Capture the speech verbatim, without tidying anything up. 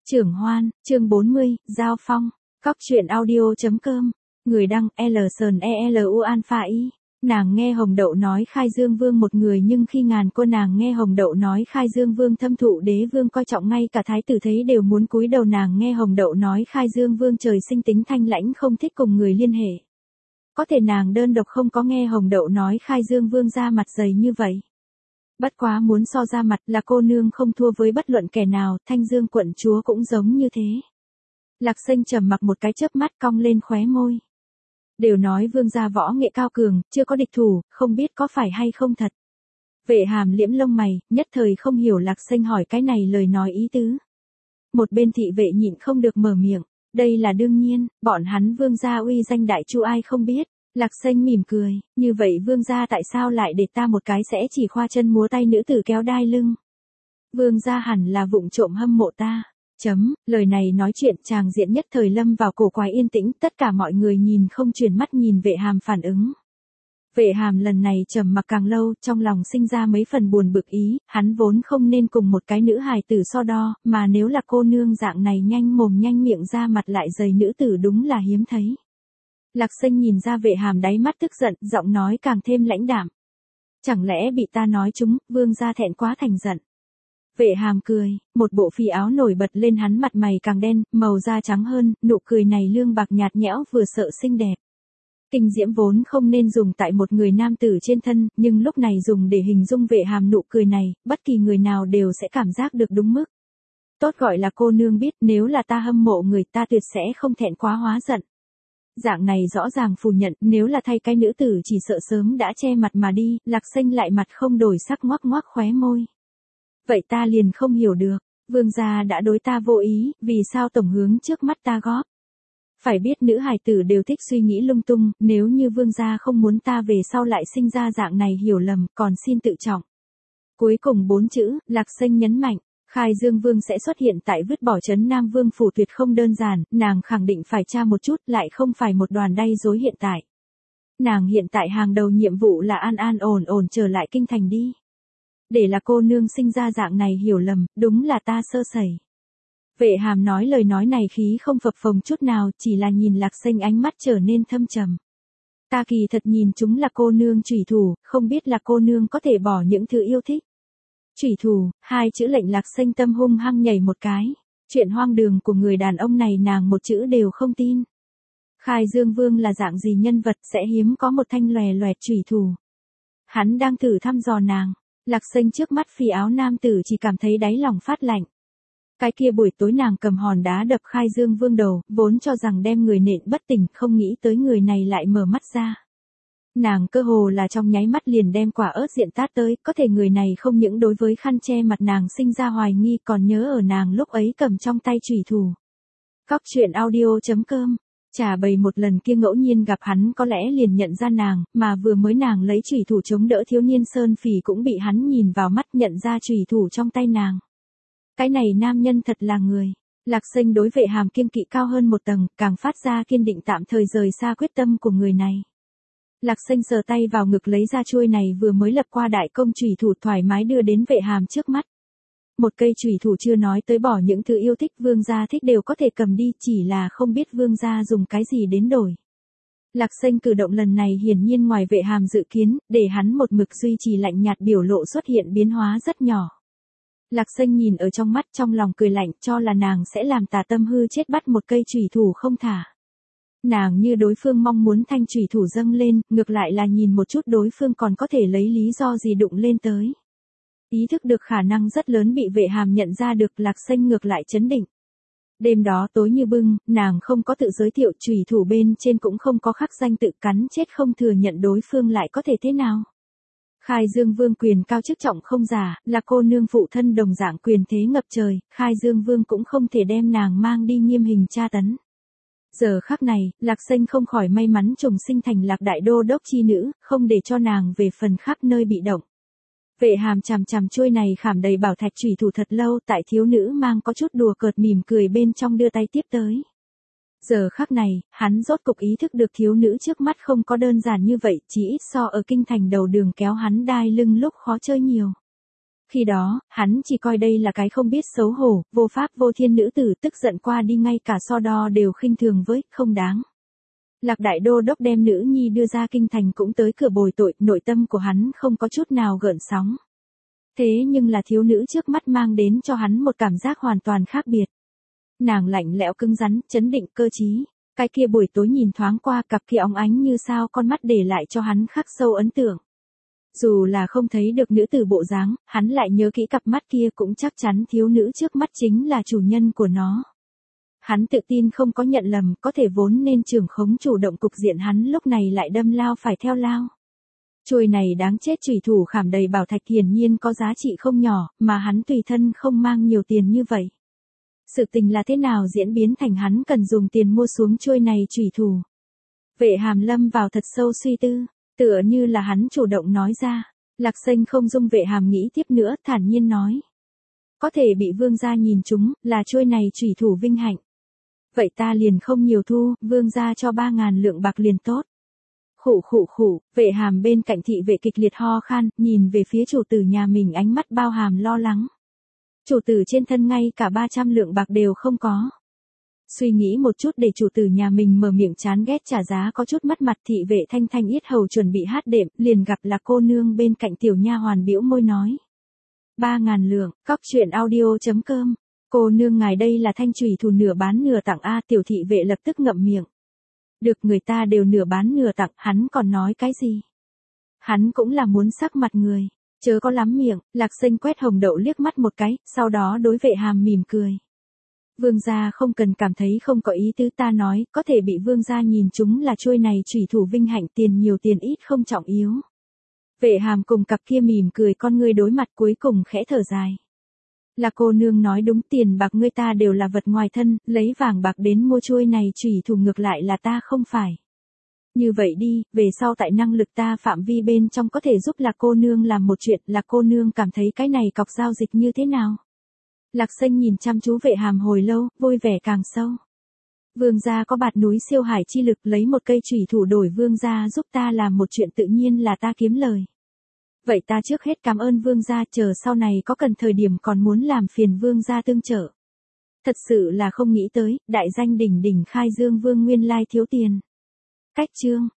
Trưởng Hoan, chương bốn mươi, Giao Phong, Cóc truyện audio.com, người đăng L Sờn E L U Alpha I. Nàng nghe Hồng Đậu nói Khai Dương Vương một người, nhưng khi ngàn cô nàng nghe Hồng Đậu nói Khai Dương Vương thâm thụ đế vương coi trọng, ngay cả thái tử thấy đều muốn cúi đầu. Nàng nghe Hồng Đậu nói Khai Dương Vương trời sinh tính thanh lãnh, không thích cùng người liên hệ. Có thể nàng đơn độc không có nghe Hồng Đậu nói Khai Dương Vương ra mặt dày như vậy. Bất quá muốn so ra mặt là cô nương không thua với bất luận kẻ nào, Thanh Dương quận chúa cũng giống như thế. Lạc Xanh trầm mặc một cái chớp mắt, cong lên khóe môi. Đều nói vương gia võ nghệ cao cường, chưa có địch thủ, không biết có phải hay không thật. Vệ Hàm liễm lông mày, nhất thời không hiểu Lạc Xanh hỏi cái này lời nói ý tứ. Một bên thị vệ nhịn không được mở miệng, đây là đương nhiên, bọn hắn vương gia uy danh đại chu ai không biết. Lạc Xanh mỉm cười, như vậy vương gia tại sao lại để ta một cái sẽ chỉ khoa chân múa tay nữ tử kéo đai lưng? Vương gia hẳn là vụng trộm hâm mộ ta. Chấm, lời này nói chuyện chàng diện nhất thời lâm vào cổ quái yên tĩnh, tất cả mọi người nhìn không chuyển mắt nhìn Vệ Hàm phản ứng. Vệ Hàm lần này trầm mặc càng lâu, trong lòng sinh ra mấy phần buồn bực ý, hắn vốn không nên cùng một cái nữ hài tử so đo, mà nếu là cô nương dạng này nhanh mồm nhanh miệng ra mặt lại dày nữ tử đúng là hiếm thấy. Lạc Xanh nhìn ra Vệ Hàm đáy mắt tức giận, giọng nói càng thêm lãnh đạm. Chẳng lẽ bị ta nói chúng, vương gia thẹn quá thành giận. Vệ Hàm cười, một bộ phi áo nổi bật lên, hắn mặt mày càng đen, màu da trắng hơn, nụ cười này lương bạc nhạt nhẽo vừa sợ xinh đẹp. Kinh diễm vốn không nên dùng tại một người nam tử trên thân, nhưng lúc này dùng để hình dung Vệ Hàm nụ cười này, bất kỳ người nào đều sẽ cảm giác được đúng mức. Tốt gọi là cô nương biết, nếu là ta hâm mộ người ta tuyệt sẽ không thẹn quá hóa giận. Dạng này rõ ràng phủ nhận, nếu là thay cái nữ tử chỉ sợ sớm đã che mặt mà đi. Lạc Xanh lại mặt không đổi sắc ngoác ngoác khóe môi. Vậy ta liền không hiểu được, vương gia đã đối ta vô ý, vì sao tổng hướng trước mắt ta góp? Phải biết nữ hài tử đều thích suy nghĩ lung tung, nếu như vương gia không muốn ta về sau lại sinh ra dạng này hiểu lầm, còn xin tự trọng. Cuối cùng bốn chữ, Lạc Xanh nhấn mạnh. Khai Dương Vương sẽ xuất hiện tại vứt bỏ trấn Nam Vương phủ tuyệt không đơn giản, nàng khẳng định phải tra một chút, lại không phải một đoàn đay dối hiện tại. Nàng hiện tại hàng đầu nhiệm vụ là an an ổn ổn trở lại kinh thành đi. Để là cô nương sinh ra dạng này hiểu lầm, đúng là ta sơ sẩy. Vệ Hàm nói lời nói này khí không phập phồng chút nào, chỉ là nhìn Lạc Xanh ánh mắt trở nên thâm trầm. Ta kỳ thật nhìn chúng là cô nương chủy thủ, không biết là cô nương có thể bỏ những thứ yêu thích. Chủy thủ, hai chữ lệnh Lạc Xanh tâm hung hăng nhảy một cái. Chuyện hoang đường của người đàn ông này nàng một chữ đều không tin. Khai Dương Vương là dạng gì nhân vật sẽ hiếm có một thanh lòe loẹt chủy thủ. Hắn đang thử thăm dò nàng. Lạc Xanh trước mắt phi áo nam tử chỉ cảm thấy đáy lòng phát lạnh. Cái kia buổi tối nàng cầm hòn đá đập Khai Dương Vương đầu, vốn cho rằng đem người nện bất tỉnh, không nghĩ tới người này lại mở mắt ra. Nàng cơ hồ là trong nháy mắt liền đem quả ớt diện tát tới, có thể người này không những đối với khăn che mặt nàng sinh ra hoài nghi, còn nhớ ở nàng lúc ấy cầm trong tay chủy thủ. Cóc truyện audio.com, trả bày một lần kia ngẫu nhiên gặp hắn có lẽ liền nhận ra nàng, mà vừa mới nàng lấy chủy thủ chống đỡ thiếu niên Sơn Phỉ cũng bị hắn nhìn vào mắt nhận ra chủy thủ trong tay nàng. Cái này nam nhân thật là người. Lạc Xanh đối Vệ Hàm kiêng kỵ cao hơn một tầng, càng phát ra kiên định tạm thời rời xa quyết tâm của người này. Lạc Xanh sờ tay vào ngực lấy ra chuôi này vừa mới lập qua đại công chủy thủ, thoải mái đưa đến Vệ Hàm trước mắt. Một cây chủy thủ chưa nói tới bỏ những thứ yêu thích, vương gia thích đều có thể cầm đi, chỉ là không biết vương gia dùng cái gì đến đổi. Lạc Xanh cử động lần này hiển nhiên ngoài Vệ Hàm dự kiến, để hắn một mực duy trì lạnh nhạt biểu lộ xuất hiện biến hóa rất nhỏ. Lạc Xanh nhìn ở trong mắt, trong lòng cười lạnh, cho là nàng sẽ làm tà tâm hư chết bắt một cây chủy thủ không thả. Nàng như đối phương mong muốn thanh chủy thủ dâng lên, ngược lại là nhìn một chút đối phương còn có thể lấy lý do gì đụng lên tới. Ý thức được khả năng rất lớn bị Vệ Hàm nhận ra được, Lạc Xanh ngược lại chấn định. Đêm đó tối như bưng, nàng không có tự giới thiệu, chủy thủ bên trên cũng không có khắc danh tự, cắn chết không thừa nhận đối phương lại có thể thế nào. Khai Dương Vương quyền cao chức trọng không giả, là cô nương phụ thân đồng dạng quyền thế ngập trời, Khai Dương Vương cũng không thể đem nàng mang đi nghiêm hình tra tấn. Giờ khắc này, Lạc Xanh không khỏi may mắn trùng sinh thành Lạc Đại Đô đốc chi nữ, không để cho nàng về phần khắp nơi bị động. Vệ Hàm chằm chằm chuôi này khảm đầy bảo thạch chủy thủ thật lâu, tại thiếu nữ mang có chút đùa cợt mỉm cười bên trong đưa tay tiếp tới. Giờ khắc này, hắn rốt cục ý thức được thiếu nữ trước mắt không có đơn giản như vậy, chỉ ít so ở kinh thành đầu đường kéo hắn đai lưng lúc khó chơi nhiều. Khi đó, hắn chỉ coi đây là cái không biết xấu hổ, vô pháp vô thiên nữ tử, tức giận qua đi ngay cả so đo đều khinh thường với, không đáng. Lạc đại đô đốc đem nữ nhi đưa ra kinh thành cũng tới cửa bồi tội, nội tâm của hắn không có chút nào gợn sóng. Thế nhưng là thiếu nữ trước mắt mang đến cho hắn một cảm giác hoàn toàn khác biệt. Nàng lạnh lẽo cứng rắn, chấn định cơ trí. Cái kia buổi tối nhìn thoáng qua, cặp kia óng ánh như sao con mắt để lại cho hắn khắc sâu ấn tượng. Dù là không thấy được nữ tử bộ dáng, hắn lại nhớ kỹ cặp mắt kia, cũng chắc chắn thiếu nữ trước mắt chính là chủ nhân của nó. Hắn tự tin không có nhận lầm, có thể vốn nên trưởng khống chủ động cục diện, hắn lúc này lại đâm lao phải theo lao. Chuôi này đáng chết chủy thủ khảm đầy bảo thạch hiển nhiên có giá trị không nhỏ, mà hắn tùy thân không mang nhiều tiền như vậy. Sự tình là thế nào diễn biến thành hắn cần dùng tiền mua xuống chuôi này chủy thủ. Vệ Hàm lâm vào thật sâu suy tư, tựa như là hắn chủ động nói ra. Lạc Xanh không dung Vệ Hàm nghĩ tiếp nữa, thản nhiên nói. Có thể bị vương gia nhìn chúng, là chuôi này chủy thủ vinh hạnh. Vậy ta liền không nhiều thu, vương gia cho ba ngàn lượng bạc liền tốt. Khụ khụ khụ, Vệ Hàm bên cạnh thị vệ kịch liệt ho khan, nhìn về phía chủ tử nhà mình ánh mắt bao hàm lo lắng. Chủ tử trên thân ngay cả ba trăm lượng bạc đều không có. Suy nghĩ một chút để chủ tử nhà mình mở miệng chán ghét trả giá có chút mất mặt, thị vệ thanh thanh yết hầu chuẩn bị hát đệm, liền gặp là cô nương bên cạnh tiểu nha hoàn bĩu môi nói. Ba ngàn lượng, cóc truyện audio chấm com. Cô nương ngài đây là thanh chủy thủ nửa bán nửa tặng a, tiểu thị vệ lập tức ngậm miệng. Được, người ta đều nửa bán nửa tặng, hắn còn nói cái gì? Hắn cũng là muốn sắc mặt người, chớ có lắm miệng. Lạc Xanh quét Hồng Đậu liếc mắt một cái, sau đó đối Vệ Hàm mỉm cười. Vương gia không cần cảm thấy không có ý tứ, ta nói, có thể bị vương gia nhìn chúng là chuôi này chủy thủ vinh hạnh, tiền nhiều tiền ít không trọng yếu. Vệ Hàm cùng cặp kia mỉm cười con ngươi đối mặt, cuối cùng khẽ thở dài. Là cô nương nói đúng, tiền bạc ngươi ta đều là vật ngoài thân, lấy vàng bạc đến mua chuôi này chủy thủ ngược lại là ta không phải. Như vậy đi, về sau tại năng lực ta phạm vi bên trong có thể giúp là cô nương làm một chuyện, là cô nương cảm thấy cái này cọc giao dịch như thế nào? Lạc Xanh nhìn chăm chú Vệ Hàm hồi lâu, vui vẻ càng sâu. Vương gia có bạt núi siêu hải chi lực, lấy một cây chủy thủ đổi vương gia giúp ta làm một chuyện tự nhiên là ta kiếm lời. Vậy ta trước hết cảm ơn vương gia, chờ sau này có cần thời điểm còn muốn làm phiền vương gia tương trợ. Thật sự là không nghĩ tới, đại danh đỉnh đỉnh khai dương vương nguyên lai thiếu tiền. Cách chương